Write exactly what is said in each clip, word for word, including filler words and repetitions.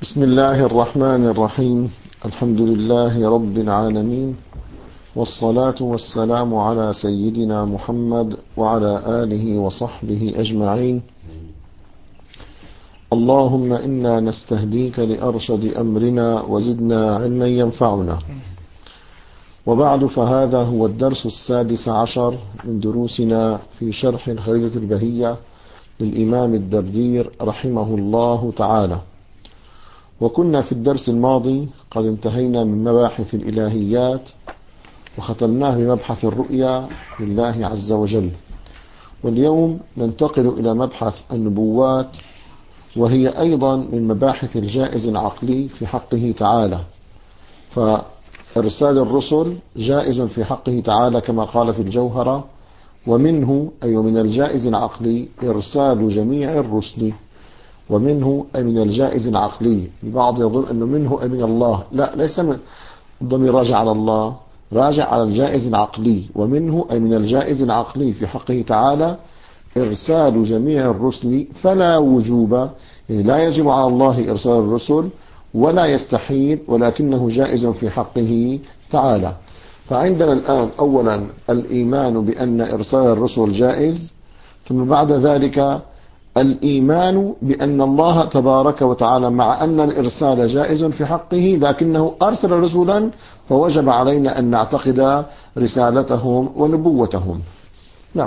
بسم الله الرحمن الرحيم. الحمد لله رب العالمين، والصلاة والسلام على سيدنا محمد وعلى آله وصحبه أجمعين. اللهم إنا نستهديك لأرشد أمرنا وزدنا علما ينفعنا. وبعد، فهذا هو الدرس السادس عشر من دروسنا في شرح الخريطة البهية للإمام الدردير رحمه الله تعالى. وكنا في الدرس الماضي قد انتهينا من مباحث الإلهيات وختمناه بمبحث الرؤيا لله عز وجل، واليوم ننتقل إلى مبحث النبوات، وهي أيضا من مباحث الجائز العقلي في حقه تعالى. فإرسال الرسل جائز في حقه تعالى كما قال في الجوهرة، ومنه أي من الجائز العقلي إرسال جميع الرسل، ومنه أي من الجائز العقلي. البعض يظن أنه منه أي من الله، لا، ليس من الضمير راجع على الله، راجع على الجائز العقلي. ومنه أي من الجائز العقلي في حقه تعالى إرسال جميع الرسل، فلا وجوب، يعني لا يجب على الله إرسال الرسل ولا يستحيل، ولكنه جائز في حقه تعالى. فعندنا الآن أولا الإيمان بأن إرسال الرسل جائز، ثم بعد ذلك الإيمان بأن الله تبارك وتعالى مع أن الإرسال جائز في حقه لكنه أرسل رسولا، فوجب علينا أن نعتقد رسالتهم ونبوتهم. نعم.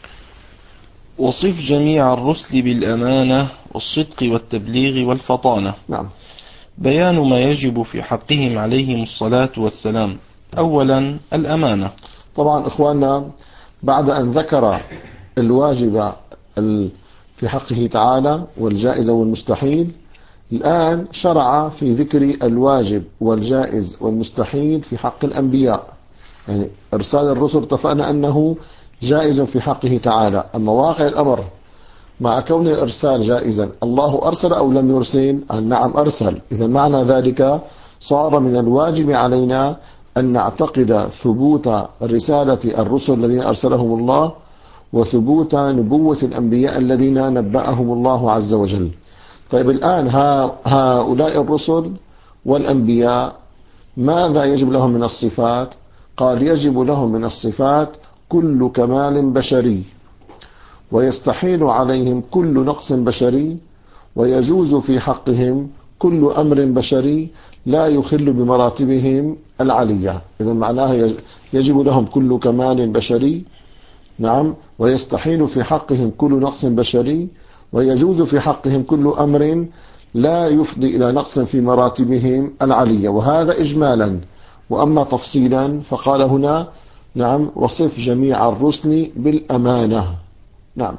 وصف جميع الرسل بالأمانة والصدق والتبليغ والفطانة. نعم. بيان ما يجب في حقهم عليهم الصلاة والسلام. أولا الأمانة. طبعا إخواننا، بعد أن ذكر الواجب في حقه تعالى والجائز والمستحيل، الآن شرع في ذكر الواجب والجائز والمستحيل في حق الأنبياء. يعني إرسال الرسل اتفقنا أنه جائز في حقه تعالى، أما واقع الأمر مع كون الإرسال جائزا، الله أرسل أو لم يرسل؟ نعم أرسل. إذا معنى ذلك صار من الواجب علينا أن نعتقد ثبوت رسالة الرسل الذين أرسلهم الله وثبوت نبوة الأنبياء الذين نبأهم الله عز وجل. طيب الآن هؤلاء الرسل والأنبياء ماذا يجب لهم من الصفات؟ قال يجب لهم من الصفات كل كمال بشري، ويستحيل عليهم كل نقص بشري، ويجوز في حقهم كل أمر بشري لا يخل بمراتبهم العلية. إذا معناها يجب لهم كل كمال بشري، نعم، ويستحيل في حقهم كل نقص بشري، ويجوز في حقهم كل أمر لا يفضي إلى نقص في مراتبهم العلية. وهذا إجمالا. وأما تفصيلا فقال هنا نعم وصف جميع الرسل بالأمانة. نعم.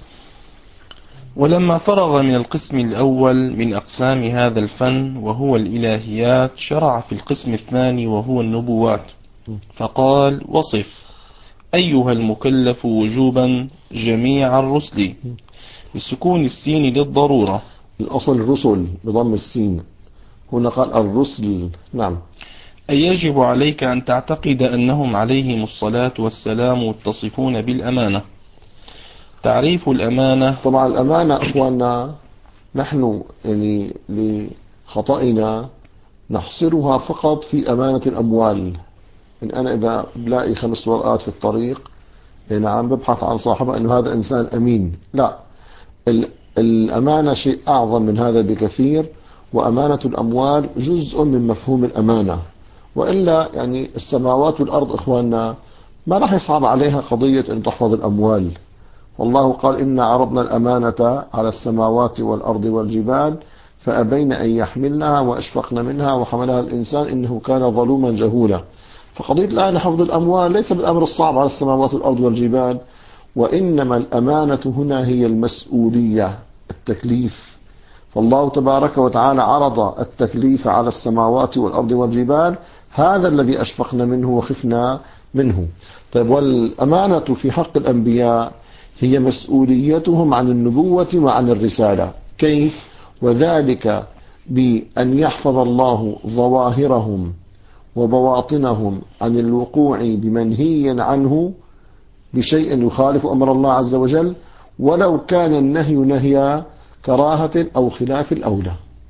ولما فرغ من القسم الأول من أقسام هذا الفن وهو الإلهيات، شرع في القسم الثاني وهو النبوات، فقال وصف أيها المكلف وجوبا جميع الرسل، بسكون السين للضرورة. الأصل الرسل بضم السين، هنا قال الرسل. نعم. أي يجب عليك أن تعتقد أنهم عليهم الصلاة والسلام متصفون بالأمانة. تعريف الأمانة. طبعا الأمانة أخواننا نحن يعني لخطئنا نحصرها فقط في أمانة الأموال. إن أنا إذا بلاقي خمس ورقات في الطريق، يعني عم ببحث عن صاحبها أنه هذا إنسان أمين، لا، الأمانة شيء أعظم من هذا بكثير، وأمانة الأموال جزء من مفهوم الأمانة. وإلا يعني السماوات والأرض إخواننا ما راح يصعب عليها قضية أن تحفظ الأموال. والله قال إنا عرضنا الأمانة على السماوات والأرض والجبال فأبين أن يحملنها وأشفقن منها وحملها الإنسان إنه كان ظلوما جهولا. فقضية الآن حفظ الأموال ليس بالأمر الصعب على السماوات والأرض والجبال، وإنما الأمانة هنا هي المسؤولية، التكليف. فالله تبارك وتعالى عرض التكليف على السماوات والأرض والجبال، هذا الذي أشفقنا منه وخفنا منه. طيب، والأمانة في حق الأنبياء هي مسؤوليتهم عن النبوة وعن الرسالة. كيف؟ وذلك بأن يحفظ الله ظواهرهم وبواطنهم عن الوقوع بمنهي عنه بشيء يخالف أمر الله عز وجل، ولو كان النهي نهي كراهة أو خلاف الأولى.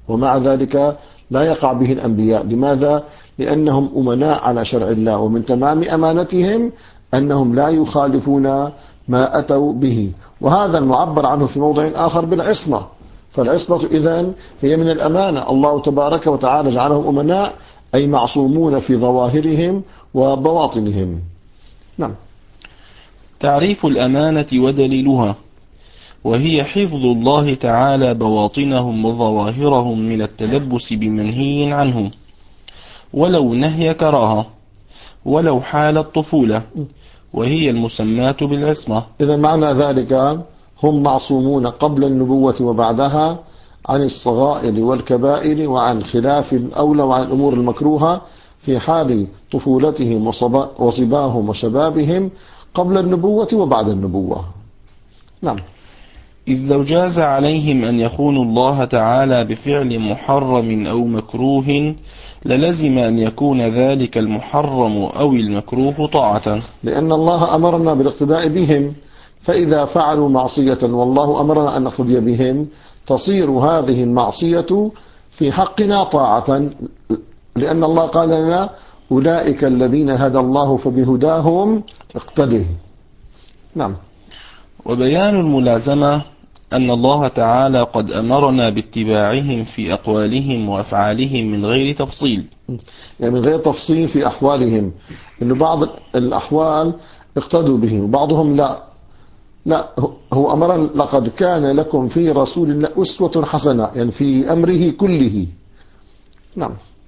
ومع ذلك لا يقع به الأنبياء. لماذا؟ لأنهم أمناء على شرع الله، ومن تمام أمانتهم أنهم لا يخالفون ما أتوا به. وهذا المعبر عنه في موضع آخر بالعصمة. فالعصمة إذن هي من الأمانة. الله تبارك وتعالى جعلهم أمناء، أي معصومون في ظواهرهم وبواطنهم. نعم. تعريف الأمانة ودليلها، وهي حفظ الله تعالى بواطنهم وظواهرهم من التلبس بمنهي عنه، ولو نهي كراهة، ولو حال الطفولة، وهي المسماة بالعصمة. إذا معنى ذلك هم معصومون قبل النبوة وبعدها عن الصغائر والكبائر وعن خلاف الأولى وعن الأمور المكروهة في حال طفولتهم وصباهم وشبابهم قبل النبوة وبعد النبوة. نعم. إذ لو جاز عليهم أن يخونوا الله تعالى بفعل محرم أو مكروه للزم أن يكون ذلك المحرم أو المكروه طاعة، لأن الله أمرنا بالاقتداء بهم، فإذا فعلوا معصية والله أمرنا أن نقتدي بهم تصير هذه المعصية في حقنا طاعة، لأن الله قال لنا أولئك الذين هدى الله فبهداهم اقتده. نعم. وبيان الملازمة أن الله تعالى قد أمرنا باتباعهم في أقوالهم وأفعالهم من غير تفصيل، يعني من غير تفصيل في أحوالهم، إنه بعض الأحوال اقتدوا بهم وبعضهم لا. لا، هو أمر لقد كان لكم في رسول الله أسوة حسنة، يعني في أمره كله. نعم.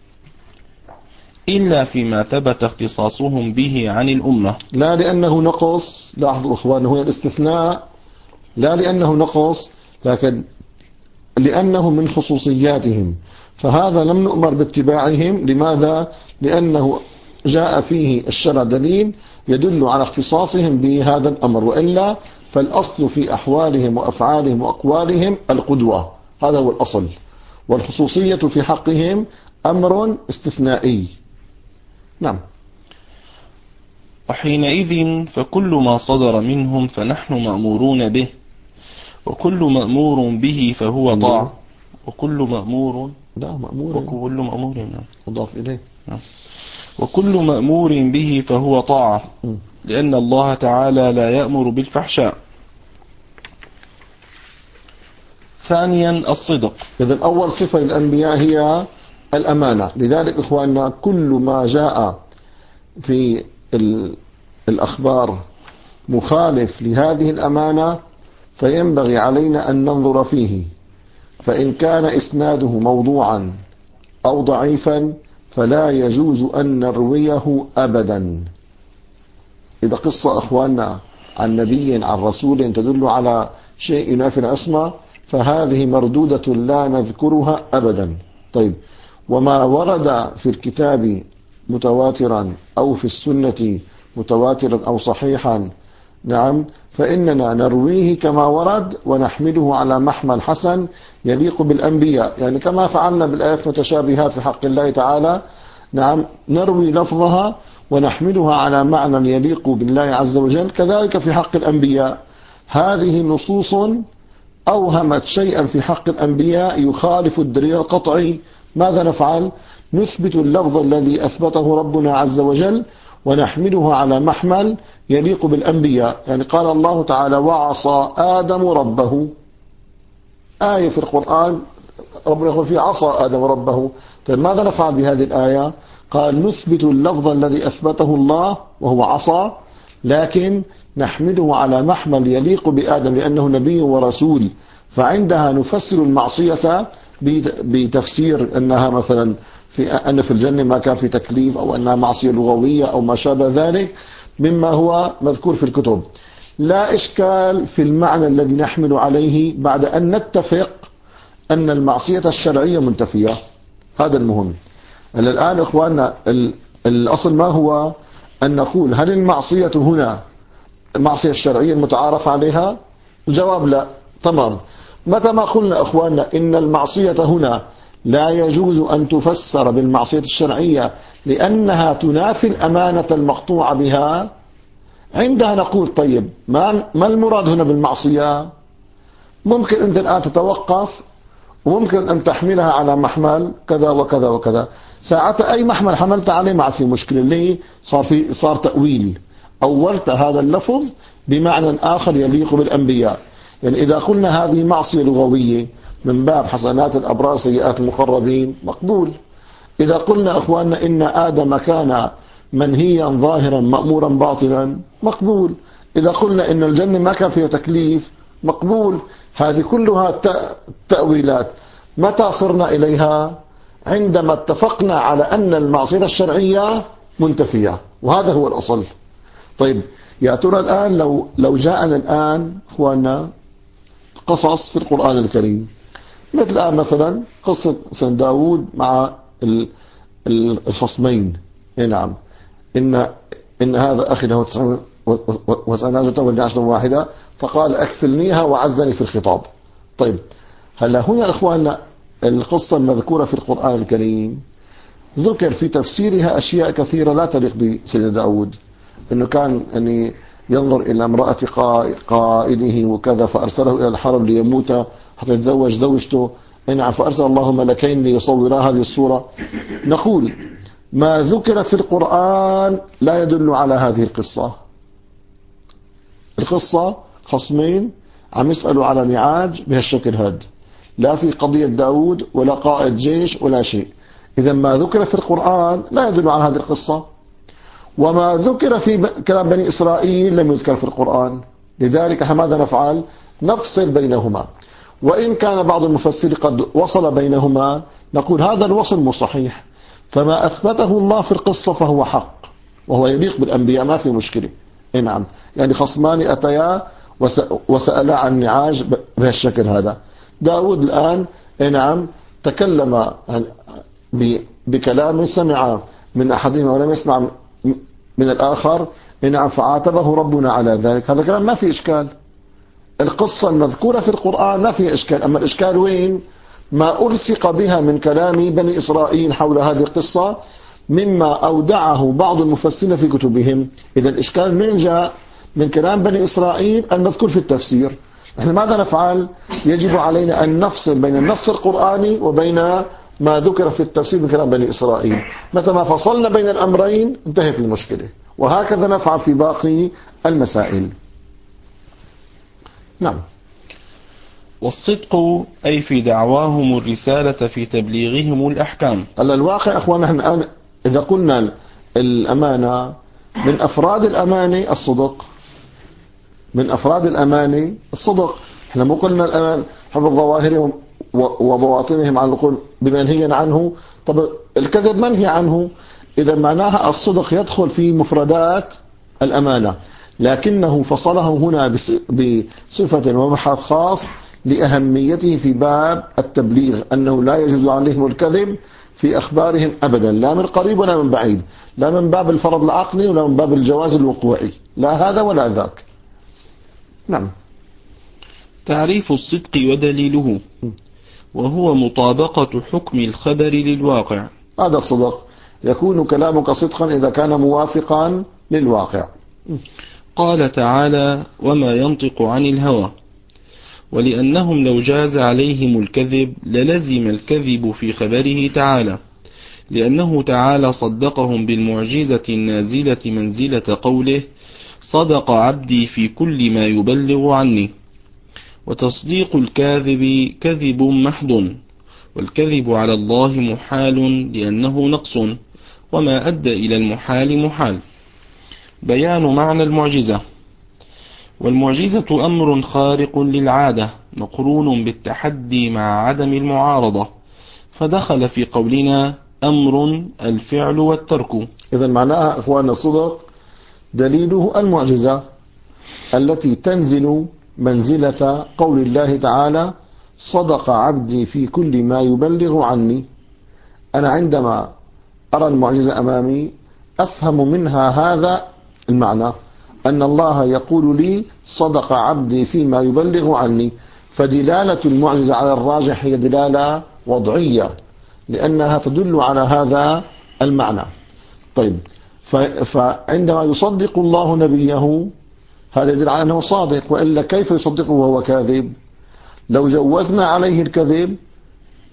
إلا فيما ثبت اختصاصهم به عن الأمة، لا لأنه نقص. لاحظوا إخوان، هنا الاستثناء لا لأنه نقص، لكن لأنه من خصوصياتهم، فهذا لم نؤمر باتباعهم. لماذا؟ لأنه جاء فيه الشرع دليل يدل على اختصاصهم بهذا الأمر، وإلا فالأصل في أحوالهم وأفعالهم وأقوالهم القدوة، هذا هو الأصل، والخصوصية في حقهم أمر استثنائي. نعم. وحينئذ فكل ما صدر منهم فنحن مأمورون به، وكل مأمور به فهو طاعة، وكل مأمور لا مأمور وكل مأمور نعم مضاف إليه نعم. وكل مأمور به فهو طاعة، لأن الله تعالى لا يأمر بالفحشاء. ثانيا الصدق. إذن أول صفة للأنبياء هي الأمانة. لذلك إخواننا كل ما جاء في الأخبار مخالف لهذه الأمانة فينبغي علينا أن ننظر فيه، فإن كان إسناده موضوعا أو ضعيفا فلا يجوز أن نرويه أبدا. إذا قصة أخواننا عن نبي عن رسول تدل على شيء ينافي العصمة فهذه مردودة لا نذكرها أبدا. طيب، وما ورد في الكتاب متواترا أو في السنة متواترا أو صحيحا، نعم، فإننا نرويه كما ورد ونحمله على محمل حسن يليق بالأنبياء، يعني كما فعلنا بالآيات المتشابهات في حق الله تعالى، نعم، نروي لفظها ونحملها على معنى يليق بالله عز وجل، كذلك في حق الأنبياء. هذه نصوص أوهمت شيئا في حق الأنبياء يخالف الدليل القطعي، ماذا نفعل؟ نثبت اللفظ الذي أثبته ربنا عز وجل ونحمله على محمل يليق بالأنبياء. يعني قال الله تعالى وعصى آدم ربه، آية في القرآن ربنا يقول فيه عصى آدم ربه. طيب ماذا نفعل بهذه الآية؟ قال نثبت اللفظ الذي أثبته الله وهو عصى، لكن نحمله على محمل يليق بآدم لأنه نبي ورسول، فعندها نفسر المعصية بتفسير أنها مثلا في أن في الجنة ما كان في تكليف، أو أنها معصية لغوية أو ما شابه ذلك مما هو مذكور في الكتب. لا إشكال في المعنى الذي نحمل عليه بعد أن نتفق أن المعصية الشرعية منتفية. هذا المهم. الآن إخواننا الأصل ما هو؟ أن نقول هل المعصية هنا المعصية الشرعية المتعارف عليها؟ الجواب لا. تمام. متى ما قلنا إخواننا إن المعصية هنا لا يجوز أن تفسر بالمعصية الشرعية لأنها تنافي الأمانة المقطوعة بها، عندها نقول طيب ما ما المراد هنا بالمعصية؟ ممكن أنت الآن تتوقف وممكن أن تحملها على محمل كذا وكذا وكذا. ساعتها أي محمل حملت عليه ما عاد في مشكلة. ليه؟ صار في صار تأويل، أولت هذا اللفظ بمعنى آخر يليق بالأنبياء. يعني إذا قلنا هذه معصية لغوية من باب حسنات الأبرار سيئات المقربين مقبول. إذا قلنا أخواننا إن آدم كان منهيا ظاهرا مأمورا باطنا مقبول. إذا قلنا إن الجنة ما كان فيها تكليف مقبول. هذه كلها تأويلات. متى صرنا إليها؟ عندما اتفقنا على أن المعصية الشرعية منتفية، وهذا هو الأصل. طيب يا ترى الآن لو لو جاءنا الآن إخواننا قصص في القرآن الكريم، مثل الآن مثلا قصة سيدنا داود مع الخصمين. نعم، إن إن هذا أخي له تسعون وسنازة ولعشر واحدة فقال أكفلنيها وعزني في الخطاب. طيب هلا هنا إخواننا القصة المذكورة في القرآن الكريم ذكر في تفسيرها أشياء كثيرة لا تليق بسيدنا داود، إنه كان يعني ينظر إلى امرأة قائده وكذا فأرسله إلى الحرب ليموت حتى يتزوج زوجته. إنعم فأرسل الله ملكين ليصورا هذه الصورة. نقول ما ذكر في القرآن لا يدل على هذه القصة. القصة خصمين عم يسألوا على نعاج بهالشكل هذا، لا في قضية داود ولا قائد جيش ولا شيء. إذا ما ذكر في القرآن لا يدل على هذه القصة، وما ذكر في كلام بني إسرائيل لم يذكر في القرآن. لذلك ماذا نفعل؟ نفصل بينهما. وإن كان بعض المفسرين قد وصل بينهما نقول هذا الوصل مو صحيح. فما أثبته الله في القصة فهو حق وهو يليق بالأنبياء، ما في مشكلة. نعم، يعني خصمان أتيا وسألا عن نعاج بهالشكل هذا. داود الآن نعم تكلم بكلام سمع من أحدهما ولم يسمع من الآخر، نعم فعاتبه ربنا على ذلك. هذا كلام ما في إشكال. القصة المذكورة في القرآن ما فيها إشكال. أما الإشكال وين؟ ما ألصق بها من كلام بني إسرائيل حول هذه القصة مما أودعه بعض المفسرين في كتبهم. إذا الإشكال من جاء؟ من كلام بني إسرائيل المذكور في التفسير. نحن ماذا نفعل؟ يجب علينا أن نفصل بين النص القرآني وبين ما ذكر في التفسير من كلام بني إسرائيل. متى ما فصلنا بين الأمرين انتهت المشكلة. وهكذا نفعل في باقي المسائل. نعم. والصدق أي في دعواهم الرسالة في تبليغهم الأحكام. هلا الواقع أخوانا نحن الآن إذا قلنا الأمانة من أفراد الأمانة الصدق. من أفراد الأمانة الصدق. احنا مو قلنا الآن حفظ ظواهرهم وبواطنهم على القول بمنهي عنه. طب الكذب منهي عنه. إذا معناها الصدق يدخل في مفردات الأمانة، لكنه فصله هنا بصفة ومبحث خاص لأهميته في باب التبليغ، أنه لا يجوز عليهم الكذب في أخبارهم أبدا، لا من قريب ولا من بعيد، لا من باب الفرض العقلي ولا من باب الجواز الوقوعي، لا هذا ولا ذاك. نعم. تعريف الصدق ودليله، وهو مطابقة حكم الخبر للواقع. هذا الصدق، يكون كلامك صدقا إذا كان موافقا للواقع. قال تعالى: وما ينطق عن الهوى. ولأنهم لو جاز عليهم الكذب للزم الكذب في خبره تعالى، لأنه تعالى صدقهم بالمعجزة النازلة منزلة قوله: صدق عبدي في كل ما يبلغ عني. وتصديق الكاذب كذب محض، والكذب على الله محال لأنه نقص، وما أدى إلى المحال محال. بيان معنى المعجزة. والمعجزة أمر خارق للعادة مقرون بالتحدي مع عدم المعارضة، فدخل في قولنا أمر الفعل والترك. إذا معناها إخواننا الصدق دليله المعجزة التي تنزل منزلة قول الله تعالى: صدق عبدي في كل ما يبلغ عني. أنا عندما أرى المعجزة أمامي أفهم منها هذا المعنى، أن الله يقول لي: صدق عبدي فيما يبلغ عني. فدلالة المعجزة على الراجح هي دلالة وضعية، لأنها تدل على هذا المعنى. طيب، فعندما يصدق الله نبيه هذا يدل على أنه صادق، وإلا كيف يصدقه وهو كاذب؟ لو جوزنا عليه الكذب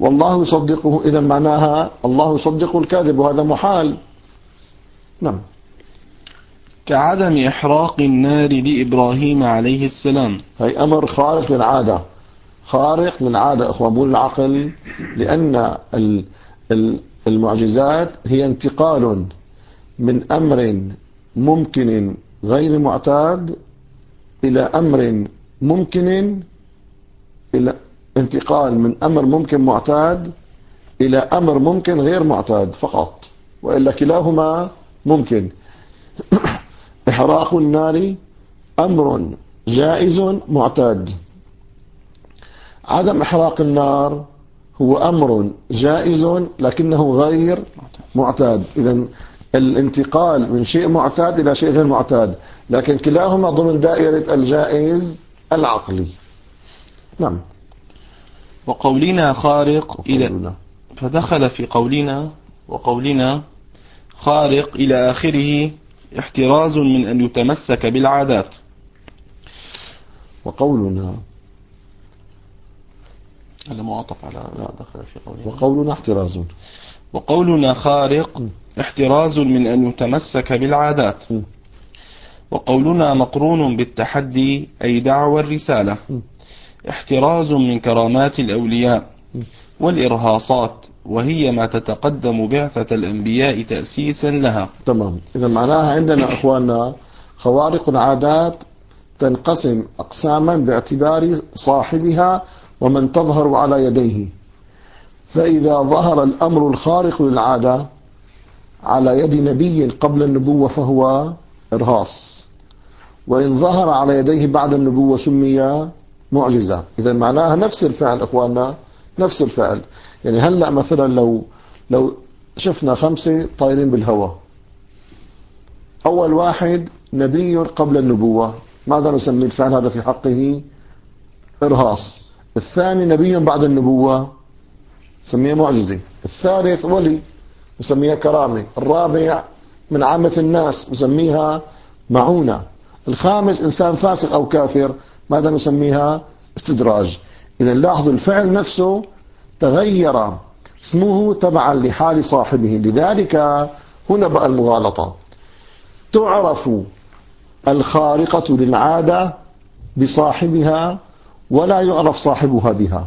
والله يصدقه، إذا معناها الله يصدق الكاذب، وهذا محال. نعم. كعدم إحراق النار لإبراهيم عليه السلام. هي أمر خارق للعادة، خارق للعادة أخوان العقل، لأن المعجزات هي انتقال من أمر ممكن غير معتاد إلى أمر ممكن، إلى انتقال من أمر ممكن معتاد إلى أمر ممكن غير معتاد فقط، وإلا كلاهما ممكن. إحراق النار أمر جائز معتاد، عدم إحراق النار هو أمر جائز لكنه غير معتاد. إذن الانتقال من شيء معتاد إلى شيء غير معتاد، لكن كلاهما ضمن دائرة الجائز العقلي. نعم. وقولنا خارق وقولنا. إلى فدخل في قولنا وقولنا خارق إلى آخره احتراز من أن يتمسك بالعادات. وقولنا هذا معطف على دخل في قولنا. وقولنا احتراز وقولنا خارق احتراز من أن يتمسك بالعادات. وقولنا مقرون بالتحدي أي دعوى الرسالة احتراز من كرامات الأولياء والإرهاصات، وهي ما تتقدم بعثة الأنبياء تأسيسا لها. تمام. إذا معناها عندنا أخواننا خوارق العادات تنقسم أقساما باعتبار صاحبها ومن تظهر على يديه. فإذا ظهر الأمر الخارق للعادة على يد نبي قبل النبوة فهو إرهاص، وإن ظهر على يديه بعد النبوة سمي معجزة. إذا معناها نفس الفعل أخواننا، نفس الفعل. يعني هلأ مثلا لو لو شفنا خمسة طايرين بالهواء، أول واحد نبي قبل النبوة، ماذا نسمي الفعل هذا في حقه؟ إرهاص. الثاني نبي بعد النبوة نسميه معجزة. الثالث ولي نسميها كرامة. الرابع من عامة الناس نسميها معونة. الخامس إنسان فاسق أو كافر، ماذا نسميها؟ استدراج. إذا لاحظوا الفعل نفسه تغير اسمه تبعا لحال صاحبه، لذلك هنا بقى المغالطة. تعرف الخارقة للعادة بصاحبها ولا يعرف صاحبها بها.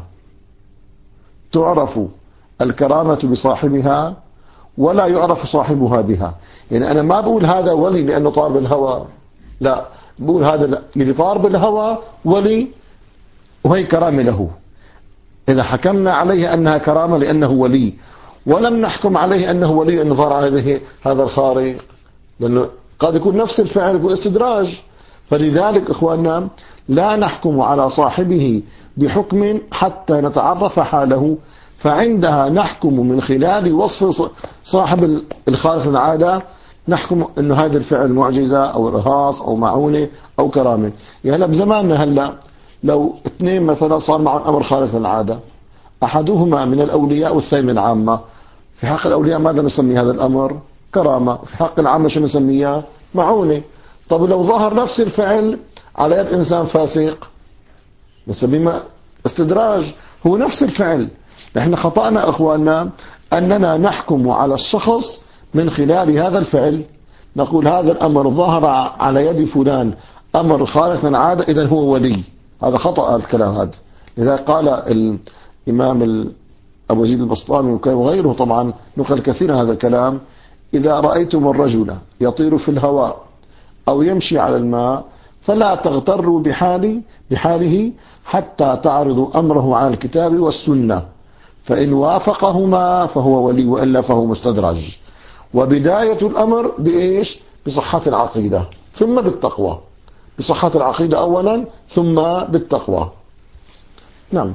تعرف الكرامة بصاحبها ولا يعرف صاحبها بها. يعني أنا ما بقول هذا ولي لأنه طار بالهواء، لا، بقول هذا اللي طار بالهواء ولي وهي كرامة له. إذا حكمنا عليه أنها كرامة لأنه ولي، ولم نحكم عليه أنه ولي أنه ظهر على هذا الخارق، لأنه قد يكون نفس الفعل يكون استدراج. فلذلك إخواننا لا نحكم على صاحبه بحكم حتى نتعرف حاله، فعندها نحكم من خلال وصف صاحب الخارق العادة، نحكم أنه هذا الفعل معجزة أو إرهاص أو معونة أو كرامة. يعني بزماننا هلأ لو اثنين مثلا صار معهم أمر خارق العادة، أحدهما من الأولياء والثاني من العامة، في حق الأولياء ماذا نسمي هذا الأمر؟ كرامة. في حق العامة شو نسميها؟ معونة. طب لو ظهر نفس الفعل على يد إنسان فاسق نسميه استدراج. هو نفس الفعل. نحن خطأنا إخواننا أننا نحكم على الشخص من خلال هذا الفعل، نقول هذا الأمر ظهر على يد فلان أمر خارق العادة إذن هو ولي. هذا خطأ الكلام هذا. لذا قال الإمام أبو يزيد البسطامي وغيره طبعا نقل كثيرا هذا الكلام: إذا رأيتم الرجل يطير في الهواء أو يمشي على الماء فلا تغتروا بحال بحاله حتى تعرضوا أمره على الكتاب والسنة، فإن وافقهما فهو ولي وإلا فهو مستدرج. وبداية الأمر بإيش؟ بصحة العقيدة ثم بالتقوى. بصحة العقيدة أولا ثم بالتقوى. نعم.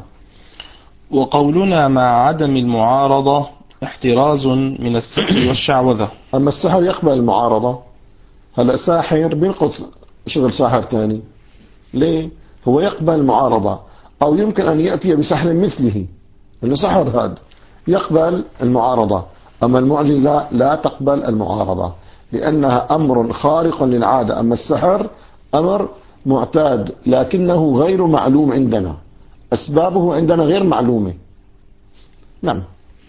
وقولنا مع عدم المعارضة احتراز من السحر والشعوذة. أما السحر يقبل المعارضة. هلأ ساحر بينقض شغل ساحر تاني، ليه؟ هو يقبل المعارضة، أو يمكن أن يأتي بسحر مثله، لأنه سحر هذا يقبل المعارضة. أما المعجزة لا تقبل المعارضة لأنها أمر خارق للعادة. أما السحر أمر معتاد لكنه غير معلوم عندنا، أسبابه عندنا غير معلومة. نعم.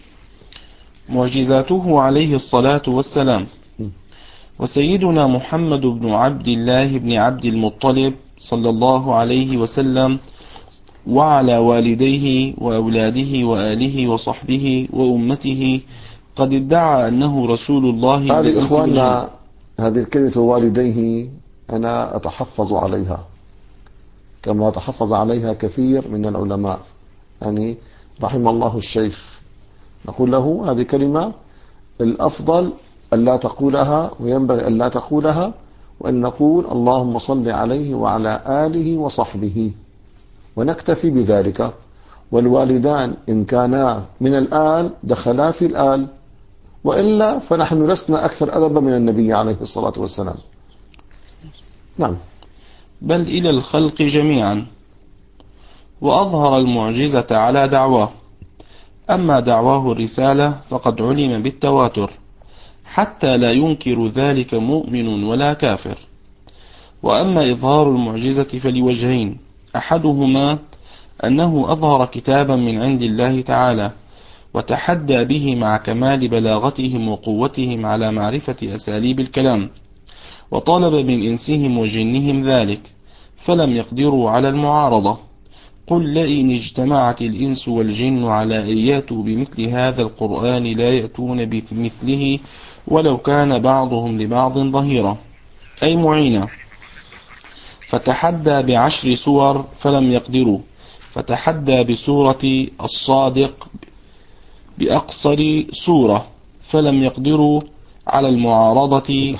معجزاته عليه الصلاة والسلام. وسيدنا محمد بن عبد الله بن عبد المطلب صلى الله عليه وسلم وعلى والديه وأولاده وآله وصحبه وأمته قد ادعى أنه رسول الله. هذه إخواننا هذه الكلمة والديه أنا أتحفظ عليها كما تحفظ عليها كثير من العلماء، يعني رحم الله الشيخ، نقول له هذه كلمة الأفضل ألا تقولها وينبغي ألا تقولها، وأن نقول اللهم صل عليه وعلى آله وصحبه ونكتفي بذلك. والوالدان إن كانا من الآل دخلا في الآل، وإلا فنحن لسنا أكثر أدبا من النبي عليه الصلاة والسلام. نعم. بل إلى الخلق جميعا. وأظهر المعجزة على دعواه. أما دعواه الرسالة فقد علم بالتواتر حتى لا ينكر ذلك مؤمن ولا كافر. وأما إظهار المعجزة فلوجهين: أحدهما أنه أظهر كتابا من عند الله تعالى وتحدى به مع كمال بلاغتهم وقوتهم على معرفة أساليب الكلام، وطلب من إنسهم وجنهم ذلك فلم يقدروا على المعارضة. قل لئن اجتمعت الإنس والجن على أن يأتوا بمثل هذا القرآن لا يأتون بمثله ولو كان بعضهم لبعض ظهيرا، أي معينا. فتحدى بعشر سور فلم يقدروا، فتحدى بسورة الصادق بأقصر سورة فلم يقدروا على المعارضة،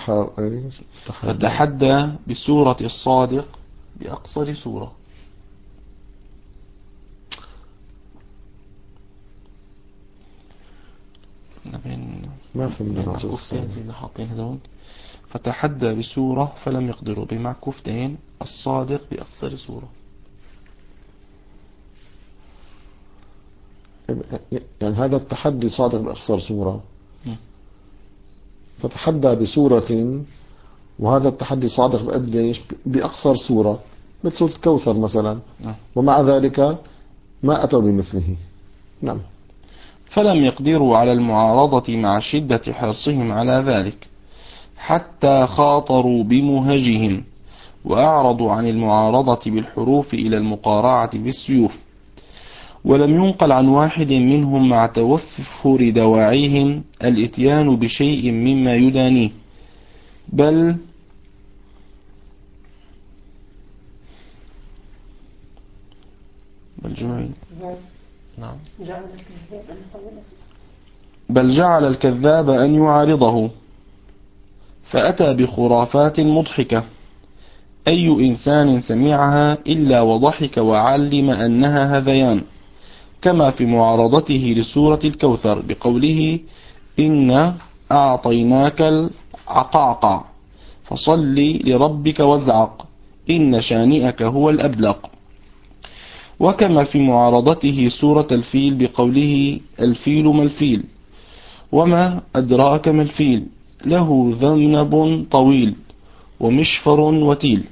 فتحدى بسورة الصادق بأقصر سورة. ما فهمنا فتحدى بسورة فلم يقدروا بمعكوفتين الصادق بأقصر سورة. يعني هذا التحدي صادق بأقصر سورة، فتحدى بسورة، وهذا التحدي صادق بقديش بأقصر سورة مثل سورة الكوثر مثلا، ومع ذلك ما أتوا بمثله. نعم. فلم يقدروا على المعارضة مع شدة حرصهم على ذلك حتى خاطروا بمهجهم وأعرضوا عن المعارضة بالحروف إلى المقارعة بالسيوف. ولم ينقل عن واحد منهم مع توفر دواعيهم الاتيان بشيء مما يدانيه، بل بل جعل نعم بل جعل الكذاب أن يعارضه فأتى بخرافات مضحكة. أي إنسان سمعها إلا وضحك وعلم أنها هذيان، كما في معارضته لسورة الكوثر بقوله إن أعطيناك العقعقع فصل لربك وازعق إن شانئك هو الأبلق. وكما في معارضته سورة الفيل بقوله الفيل ما الفيل وما أدراك ما الفيل له ذنب طويل ومشفر وتيل.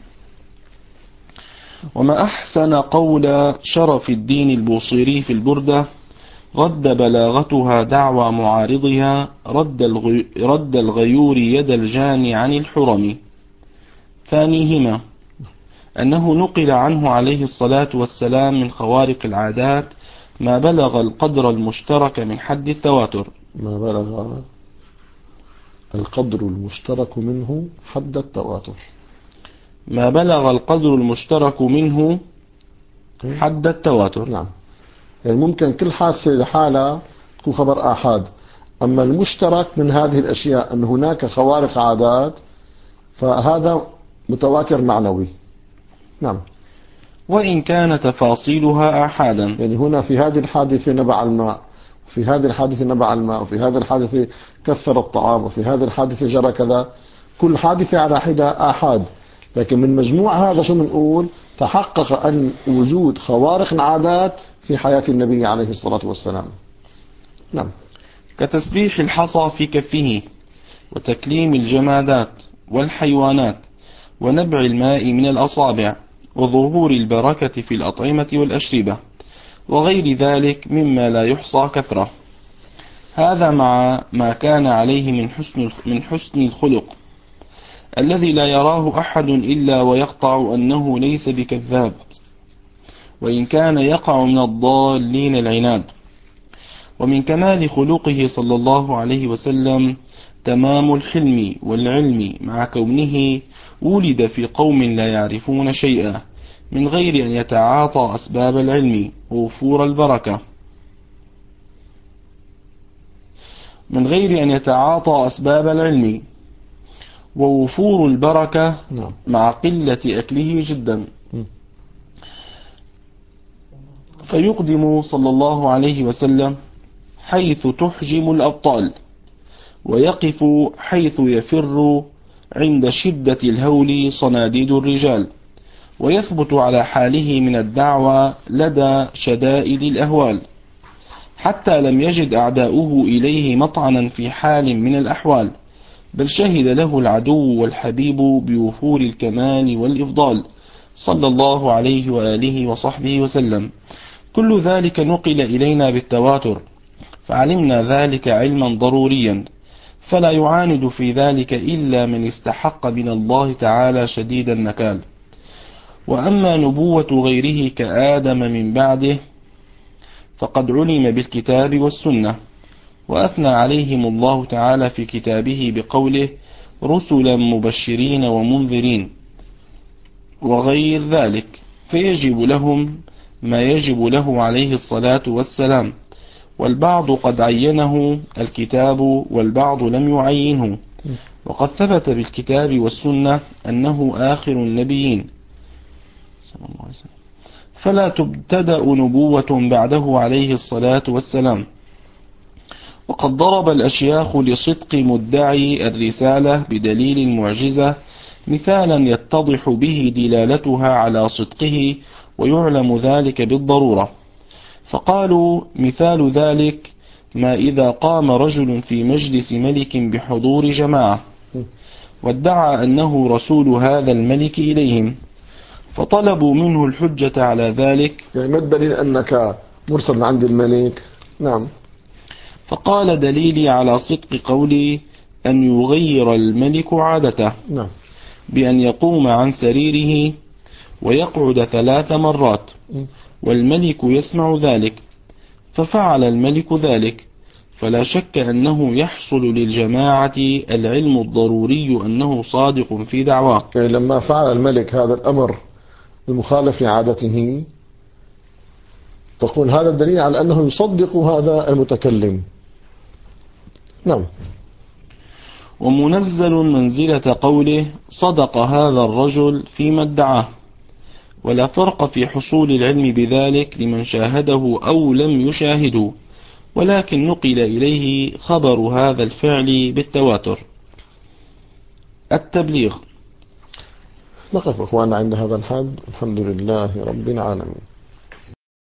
وما أحسن قول شرف الدين البوصيري في البردة: رد بلاغتها دعوى معارضها رد, الغي... رد الغيور يد الجاني عن الحرم. ثانيهما أنه نقل عنه عليه الصلاة والسلام من خوارق العادات ما بلغ القدر المشترك من حد التواتر. ما بلغ القدر المشترك منه حد التواتر. ما بلغ القدر المشترك منه حد التواتر. نعم. يعني ممكن كل حادثة لحالة تكون خبر آحاد، أما المشترك من هذه الأشياء أن هناك خوارق عادات فهذا متواتر معنوي. نعم. وإن كان تفاصيلها آحادا، يعني هنا في هذه الحادثة نبع الماء، وفي هذه الحادثة نبع الماء، وفي هذه الحادثة كثر الطعام، وفي هذه الحادثة جرى كذا، كل حادثة على حدة آحاد. لكن من مجموع هذا شو بنقول؟ تحقق أن وجود خوارق عادات في حياة النبي عليه الصلاة والسلام. نعم. كتسبيح الحصى في كفه وتكليم الجمادات والحيوانات ونبع الماء من الأصابع وظهور البركة في الأطعمة والأشربة وغير ذلك مما لا يحصى كثرة. هذا مع ما كان عليه من حسن من حسن الخلق الذي لا يراه أحد إلا ويقطع أنه ليس بكذاب، وإن كان يقع من الضالين العناد. ومن كمال خلقه صلى الله عليه وسلم تمام الحلم والعلم، مع كونه ولد في قوم لا يعرفون شيئا، من غير أن يتعاطى أسباب العلم ووفور البركة من غير أن يتعاطى أسباب العلم ووفور البركة نعم. مع قلة أكله جدا، فيقدم صلى الله عليه وسلم حيث تحجم الأبطال، ويقف حيث يفر عند شدة الهول صناديد الرجال، ويثبت على حاله من الدعوة لدى شدائد الأهوال، حتى لم يجد أعداؤه إليه مطعنا في حال من الأحوال، بل شهد له العدو والحبيب بوفور الكمال والإفضال صلى الله عليه وآله وصحبه وسلم. كل ذلك نقل إلينا بالتواتر، فعلمنا ذلك علما ضروريا، فلا يعاند في ذلك إلا من استحق من الله تعالى شديد النكال. وأما نبوة غيره كآدم من بعده فقد علم بالكتاب والسنة، وأثنى عليهم الله تعالى في كتابه بقوله رسلا مبشرين ومنذرين وغير ذلك، فيجب لهم ما يجب له عليه الصلاة والسلام، والبعض قد عينه الكتاب والبعض لم يعينه. وقد ثبت بالكتاب والسنة أنه آخر النبيين، فلا تبتدأ نبوة بعده عليه الصلاة والسلام. وقد ضرب الأشياخ لصدق مدعي الرسالة بدليل المعجزة مثالا يتضح به دلالتها على صدقه ويعلم ذلك بالضرورة، فقالوا مثال ذلك ما إذا قام رجل في مجلس ملك بحضور جماعة وادعى أنه رسول هذا الملك إليهم، فطلبوا منه الحجة على ذلك. يعني ما الدليل أنك مرسل من عند الملك؟ نعم. فقال دليلي على صدق قولي أن يغير الملك عادته، نعم، بأن يقوم عن سريره ويقعد ثلاث مرات، والملك يسمع ذلك، ففعل الملك ذلك، فلا شك أنه يحصل للجماعة العلم الضروري أنه صادق في دعواه. يعني لما فعل الملك هذا الأمر المخالف لعادته تقول هذا الدليل على أنه يصدق هذا المتكلم. نعم. ومنزل منزلة قوله صدق هذا الرجل فيما ادعاه، ولا فرق في حصول العلم بذلك لمن شاهده أو لم يشاهده، ولكن نقل إليه خبر هذا الفعل بالتواتر. التبليغ. نقف أخواننا عند هذا الحد. الحمد لله رب العالمين.